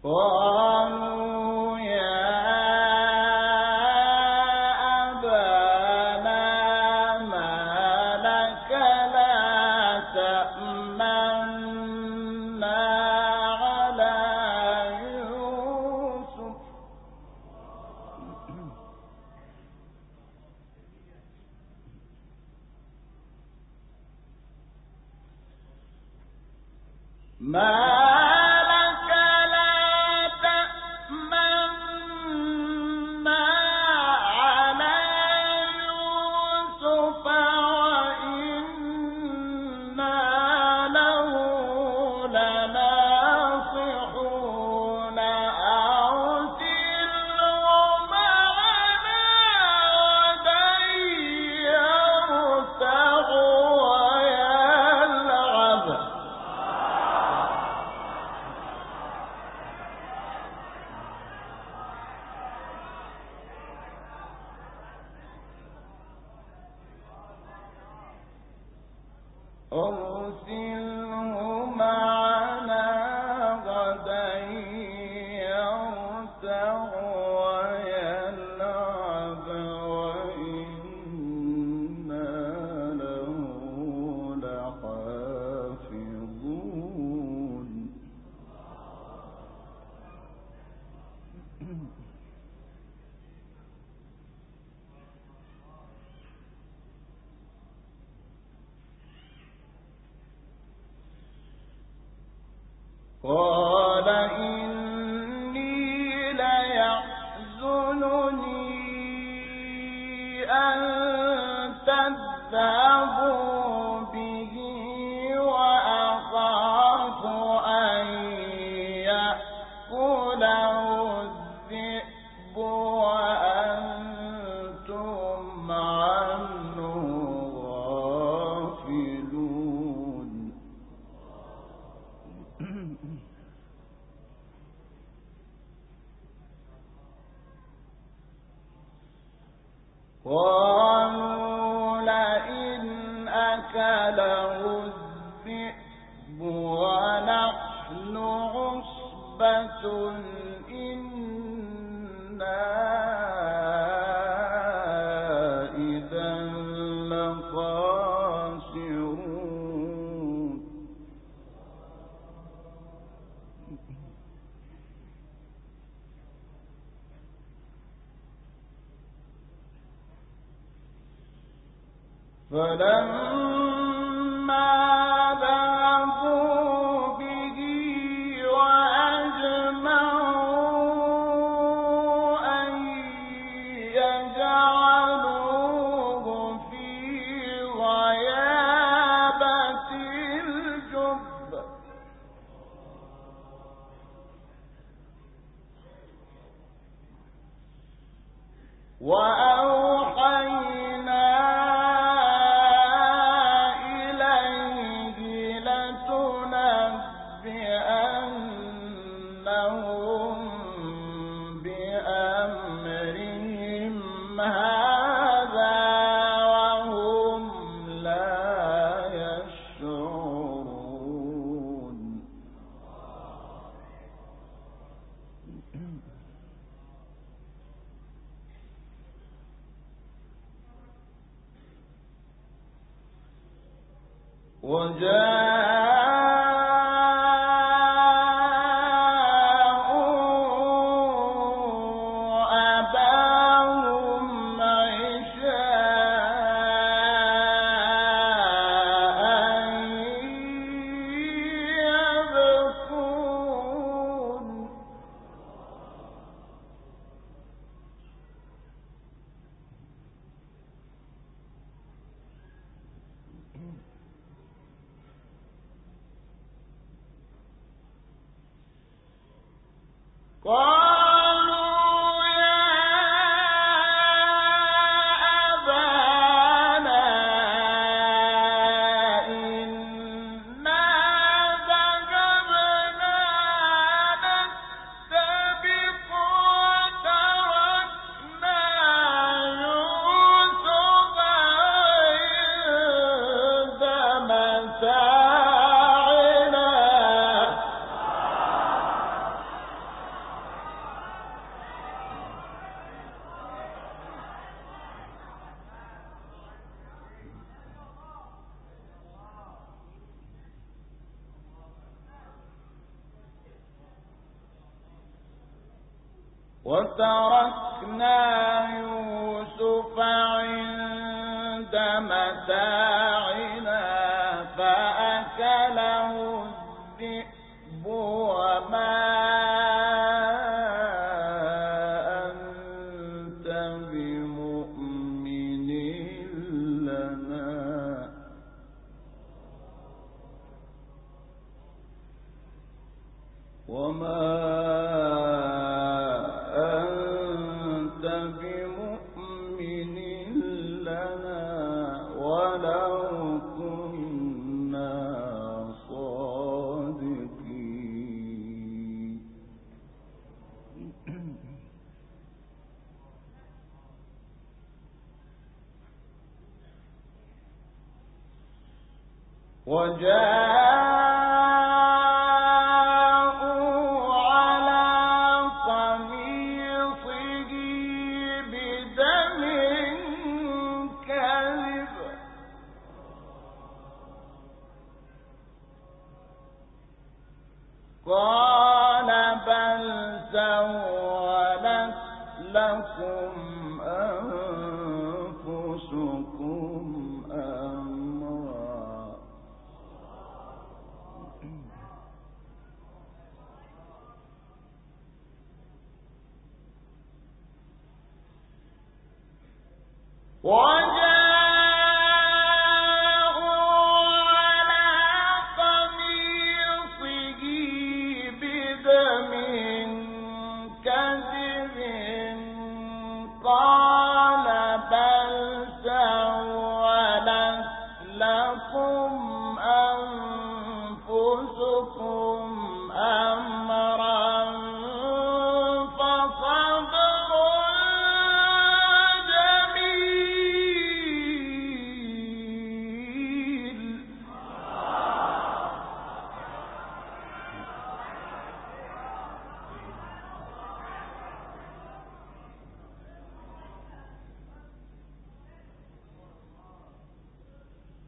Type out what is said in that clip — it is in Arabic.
قالوا يا أبانا ما لك لا تأمنا على يوسف أرسله معنا غدا يرتع ويلعب وإنا له لحافظون قال إني ليحزنني أن تذهبوا به وأخاف أن يأكله الذئب وأنتم عنه غافلون قالوا لئن أكله الذئب ونحن عصبة إنا إذا لخاسرون فلما ذهبوا به وأجمعوا أن يجعلوه في غيابة الجب وأوحينا لتنبئنهم بأمرهم هذا وهم لا يشعرون أباهم عشاء يبكون قالوا يا أبانا إنا ذهبنا نستبق وتركنا يوسف عند متاعنا وتركنا يوسف عند متاعنا فأكله الذئب وما أنت بمؤمن لنا ولو كنا صادقين. وجاء